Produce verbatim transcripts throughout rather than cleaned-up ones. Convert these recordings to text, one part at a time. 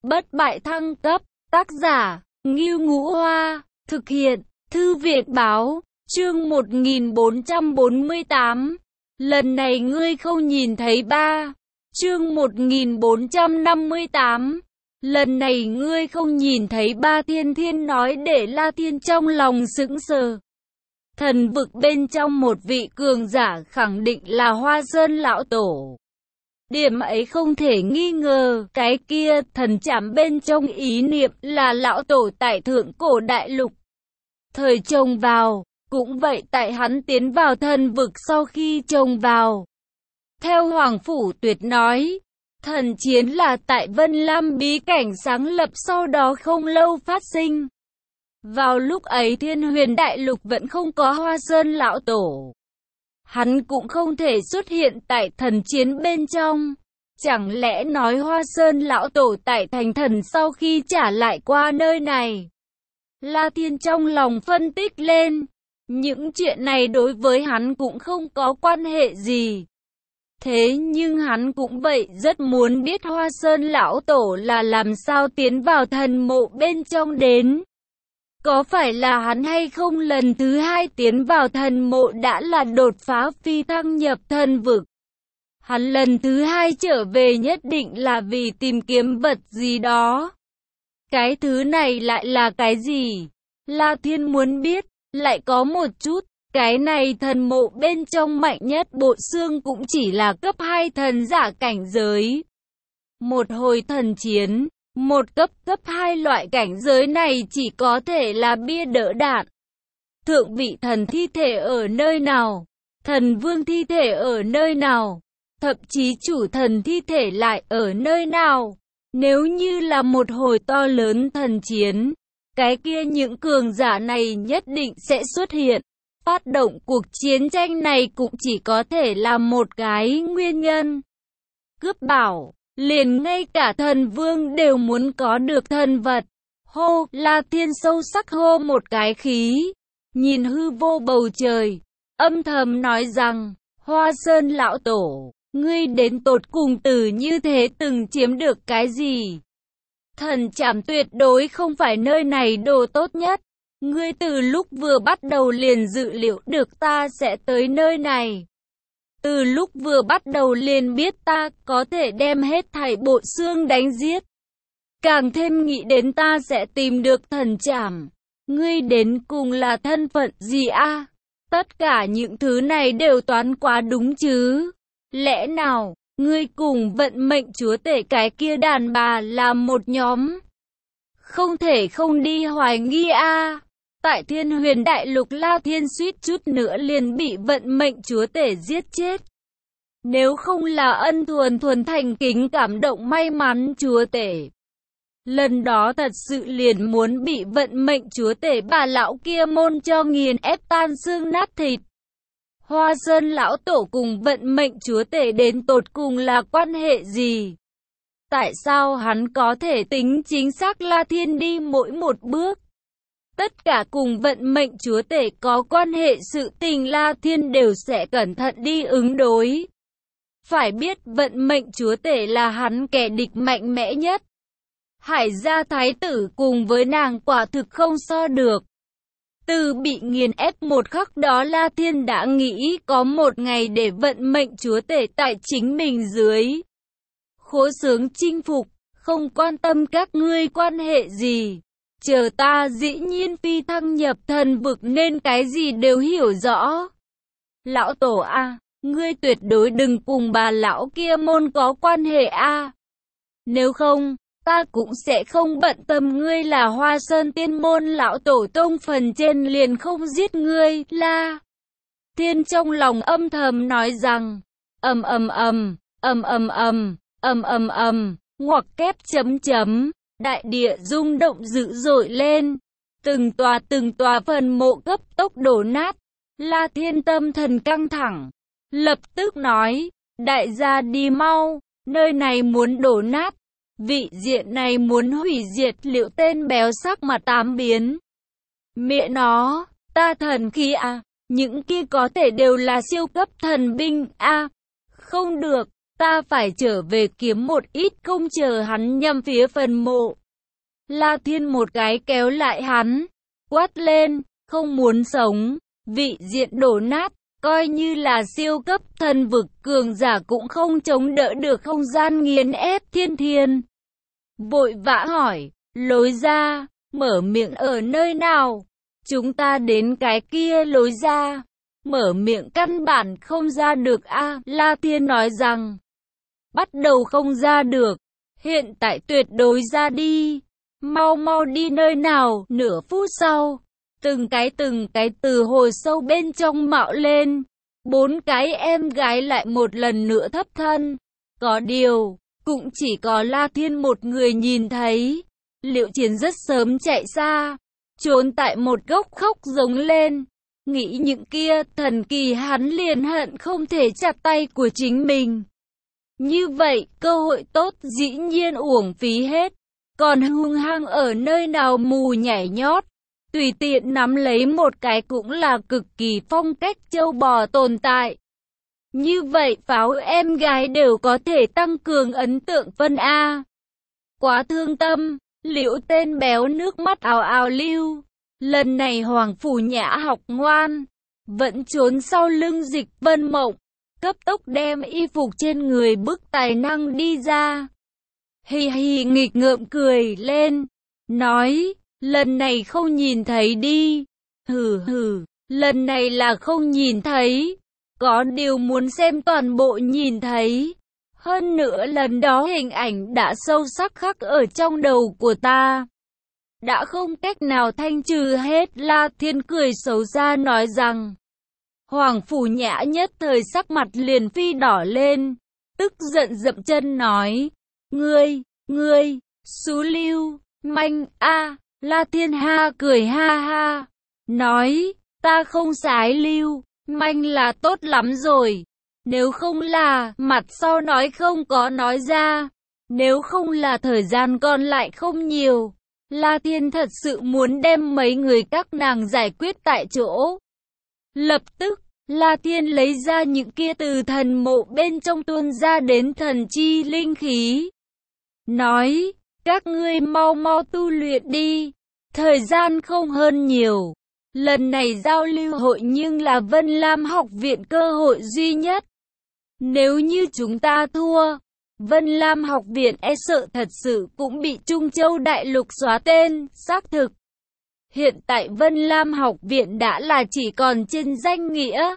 bất bại thăng cấp, tác giả, Ngưu Ngũ Hoa, thực hiện, Thư viện báo, chương một nghìn bốn trăm bốn mươi tám. Lần này ngươi không nhìn thấy ba. Chương một nghìn bốn trăm năm mươi tám. Lần này ngươi không nhìn thấy ba. Thiên Thiên nói để La Thiên trong lòng sững sờ. Thần vực bên trong một vị cường giả khẳng định là Hoa Sơn lão tổ. Điểm ấy không thể nghi ngờ, cái kia thần trảm bên trong ý niệm là lão tổ tại thượng cổ đại lục. Thời trông vào, cũng vậy tại hắn tiến vào thần vực sau khi trông vào. Theo Hoàng Phủ Tuyệt nói, thần chiến là tại Vân Lam bí cảnh sáng lập sau đó không lâu phát sinh. Vào lúc ấy Thiên Huyền đại lục vẫn không có Hoa Sơn lão tổ. Hắn cũng không thể xuất hiện tại thần chiến bên trong. Chẳng lẽ nói Hoa Sơn lão tổ tại thành thần sau khi trả lại qua nơi này? La Thiên trong lòng phân tích lên. Những chuyện này đối với hắn cũng không có quan hệ gì. Thế nhưng hắn cũng vậy rất muốn biết Hoa Sơn lão tổ là làm sao tiến vào thần mộ bên trong đến. Có phải là hắn hay không lần thứ hai tiến vào thần mộ đã là đột phá phi thăng nhập thần vực? Hắn lần thứ hai trở về nhất định là vì tìm kiếm vật gì đó. Cái thứ này lại là cái gì? La Thiên muốn biết, lại có một chút. Cái này thần mộ bên trong mạnh nhất bộ xương cũng chỉ là cấp hai thần giả cảnh giới. Một hồi thần chiến, một cấp cấp hai loại cảnh giới này chỉ có thể là bia đỡ đạn. Thượng vị thần thi thể ở nơi nào? Thần vương thi thể ở nơi nào? Thậm chí chủ thần thi thể lại ở nơi nào? Nếu như là một hồi to lớn thần chiến, cái kia những cường giả này nhất định sẽ xuất hiện. Phát động cuộc chiến tranh này cũng chỉ có thể là một cái nguyên nhân. Cướp bảo, liền ngay cả thần vương đều muốn có được thần vật. Hô, La Thiên sâu sắc hô một cái khí. Nhìn hư vô bầu trời, âm thầm nói rằng, Hoa Sơn lão tổ, ngươi đến tột cùng từ như thế từng chiếm được cái gì? Thần trảm tuyệt đối không phải nơi này đồ tốt nhất. Ngươi từ lúc vừa bắt đầu liền dự liệu được ta sẽ tới nơi này. Từ lúc vừa bắt đầu liền biết ta có thể đem hết thảy bộ xương đánh giết. Càng thêm nghĩ đến ta sẽ tìm được thần trảm. Ngươi đến cùng là thân phận gì a? À? Tất cả những thứ này đều toán quá đúng chứ. Lẽ nào, ngươi cùng vận mệnh chúa tể cái kia đàn bà là một nhóm? Không thể không đi hoài nghi a. À? Tại Thiên Huyền đại lục La Thiên suýt chút nữa liền bị vận mệnh chúa tể giết chết. Nếu không là ân thuần thuần thành kính cảm động may mắn chúa tể, lần đó thật sự liền muốn bị vận mệnh chúa tể bà lão kia môn cho nghiền ép tan xương nát thịt. Hoa Sơn lão tổ cùng vận mệnh chúa tể đến tột cùng là quan hệ gì? Tại sao hắn có thể tính chính xác La Thiên đi mỗi một bước? Tất cả cùng vận mệnh chúa tể có quan hệ sự tình La Thiên đều sẽ cẩn thận đi ứng đối. Phải biết vận mệnh chúa tể là hắn kẻ địch mạnh mẽ nhất. Hải gia thái tử cùng với nàng quả thực không so được. Từ bị nghiền ép một khắc đó La Thiên đã nghĩ có một ngày để vận mệnh chúa tể tại chính mình dưới. Khố sướng chinh phục, không quan tâm các ngươi quan hệ gì. Chờ ta dĩ nhiên phi thăng nhập thần vực nên cái gì đều hiểu rõ. Lão tổ a, à, ngươi tuyệt đối đừng cùng bà lão kia môn có quan hệ a. À. Nếu không, ta cũng sẽ không bận tâm ngươi là Hoa Sơn tiên môn lão tổ tông phần trên liền không giết ngươi. La Thiên trong lòng âm thầm nói rằng, ầm ầm ầm, ầm ầm ầm, ầm ầm ầm, ngoặc kép chấm chấm. Đại địa rung động dữ dội lên, từng tòa từng tòa phần mộ cấp tốc đổ nát. La Thiên tâm thần căng thẳng, lập tức nói, đại gia đi mau, nơi này muốn đổ nát, vị diện này muốn hủy diệt. Liệu tên béo sắc mặt tám biến. Mẹ nó, ta thần khí à, những kia có thể đều là siêu cấp thần binh a. À, không được, ta phải trở về kiếm một ít công chờ hắn nhằm phía phần mộ. La Thiên một cái kéo lại hắn, quát lên, không muốn sống, vị diện đổ nát, coi như là siêu cấp thần vực cường giả cũng không chống đỡ được không gian nghiền ép thiên thiên. Vội vã hỏi, lối ra, mở miệng ở nơi nào? Chúng ta đến cái kia lối ra. Mở miệng căn bản không ra được a. La Thiên nói rằng, bắt đầu không ra được, hiện tại tuyệt đối ra đi. Mau mau đi nơi nào? Nửa phút sau, từng cái từng cái từ hồi sâu bên trong mạo lên. Bốn cái em gái lại một lần nữa thấp thân. Có điều, cũng chỉ có La Thiên một người nhìn thấy. Liệu Chiến rất sớm chạy xa, trốn tại một góc khóc giống lên. Nghĩ những kia thần kỳ hắn liền hận không thể chặt tay của chính mình. Như vậy, cơ hội tốt dĩ nhiên uổng phí hết. Còn hung hăng ở nơi nào mù nhảy nhót, tùy tiện nắm lấy một cái cũng là cực kỳ phong cách châu bò tồn tại. Như vậy pháo em gái đều có thể tăng cường ấn tượng phân A. Quá thương tâm, Liễu tên béo nước mắt ào ào lưu. Lần này Hoàng Phủ Nhã học ngoan, vẫn trốn sau lưng Dịch Vân Mộng, cấp tốc đem y phục trên người bức tài năng đi ra. Hì hì nghịch ngợm cười lên, nói, lần này không nhìn thấy đi. Hừ hừ, lần này là không nhìn thấy, có điều muốn xem toàn bộ nhìn thấy. Hơn nữa lần đó hình ảnh đã sâu sắc khắc ở trong đầu của ta, đã không cách nào thanh trừ hết. La Thiên cười xấu xa nói rằng, Hoàng Phủ Nhã nhất thời sắc mặt liền phi đỏ lên, tức giận dậm chân nói, ngươi, ngươi, xú lưu, manh, a. La Thiên ha cười ha ha, nói, ta không sái lưu, manh là tốt lắm rồi. Nếu không là, mặt sau nói không có nói ra. Nếu không là thời gian còn lại không nhiều. La Thiên thật sự muốn đem mấy người các nàng giải quyết tại chỗ. Lập tức, La Thiên lấy ra những kia từ thần mộ bên trong tuôn ra đến thần chi linh khí. Nói, các ngươi mau mau tu luyện đi. Thời gian không hơn nhiều. Lần này giao lưu hội nhưng là Vân Lam học viện cơ hội duy nhất. Nếu như chúng ta thua, Vân Lam học viện e sợ thật sự cũng bị Trung Châu Đại Lục xóa tên, xác thực. Hiện tại Vân Lam học viện đã là chỉ còn trên danh nghĩa.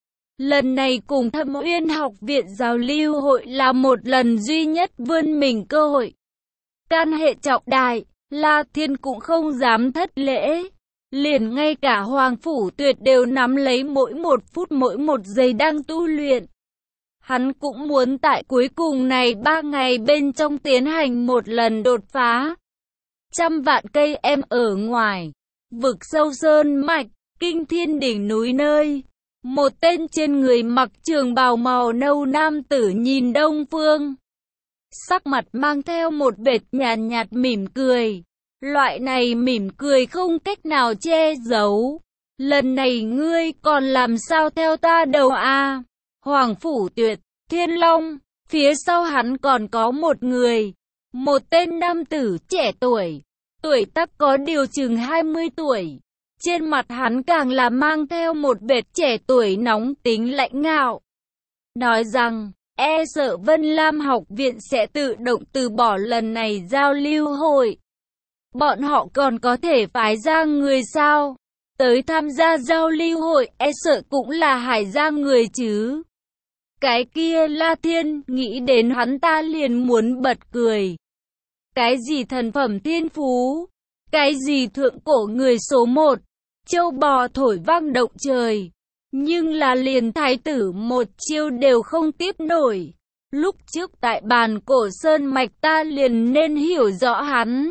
Lần này cùng Thâm Uyên học viện giao lưu hội là một lần duy nhất vươn mình cơ hội. Can hệ trọng đại, La Thiên cũng không dám thất lễ. Liền ngay cả Hoàng Phủ Tuyệt đều nắm lấy mỗi một phút mỗi một giây đang tu luyện. Hắn cũng muốn tại cuối cùng này ba ngày bên trong tiến hành một lần đột phá. Trăm vạn cây em ở ngoài, vực sâu sơn mạch, kinh thiên đỉnh núi nơi. Một tên trên người mặc trường bào màu nâu nam tử nhìn đông phương. Sắc mặt mang theo một vệt nhàn nhạt, nhạt mỉm cười. Loại này mỉm cười không cách nào che giấu. Lần này ngươi còn làm sao theo ta đầu a? Hoàng Phủ Tuyệt, Thiên Long, phía sau hắn còn có một người. Một tên nam tử trẻ tuổi, tuổi tác có điều chừng hai mươi tuổi. Trên mặt hắn càng là mang theo một vệt trẻ tuổi nóng tính lãnh ngạo. Nói rằng, e sợ Vân Lam học viện sẽ tự động từ bỏ lần này giao lưu hội. Bọn họ còn có thể phái ra người sao? Tới tham gia giao lưu hội e sợ cũng là Hải Giang người chứ. Cái kia La Thiên, nghĩ đến hắn ta liền muốn bật cười. Cái gì thần phẩm thiên phú? Cái gì thượng cổ người số một? Châu bò thổi vang động trời. Nhưng là liền thái tử một chiêu đều không tiếp nổi. Lúc trước tại bàn cổ sơn mạch ta liền nên hiểu rõ hắn.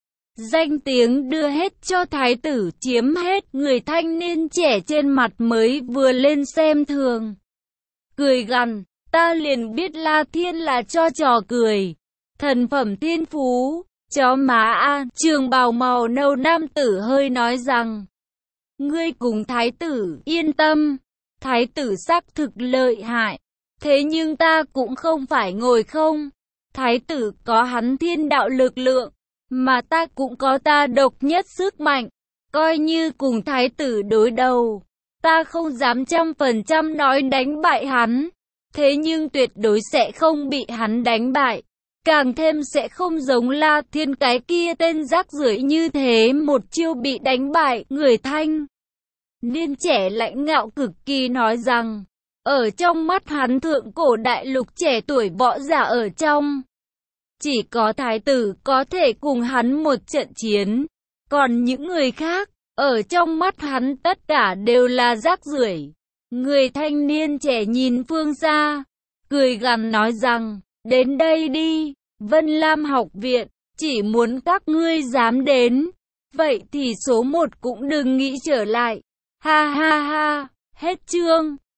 Danh tiếng đưa hết cho thái tử, chiếm hết người thanh niên trẻ trên mặt mới vừa lên xem thường. Cười gằn, ta liền biết La Thiên là cho trò cười. Thần phẩm thiên phú, chó má a. Trường bào màu nâu nam tử hơi nói rằng, ngươi cùng thái tử yên tâm, thái tử xác thực lợi hại. Thế nhưng ta cũng không phải ngồi không. Thái tử có hắn thiên đạo lực lượng, mà ta cũng có ta độc nhất sức mạnh. Coi như cùng thái tử đối đầu, ta không dám trăm phần trăm nói đánh bại hắn. Thế nhưng tuyệt đối sẽ không bị hắn đánh bại. Càng thêm sẽ không giống La Thiên cái kia tên rác rưởi như thế, một chiêu bị đánh bại. Người thanh niên trẻ lãnh ngạo cực kỳ nói rằng, ở trong mắt hắn thượng cổ đại lục trẻ tuổi võ giả ở trong, chỉ có thái tử có thể cùng hắn một trận chiến. Còn những người khác, ở trong mắt hắn tất cả đều là rác rưởi. Người thanh niên trẻ nhìn phương xa, cười gằn nói rằng, đến đây đi, Vân Lam học viện, chỉ muốn các ngươi dám đến, vậy thì số một cũng đừng nghĩ trở lại. Ha ha ha, hết chương.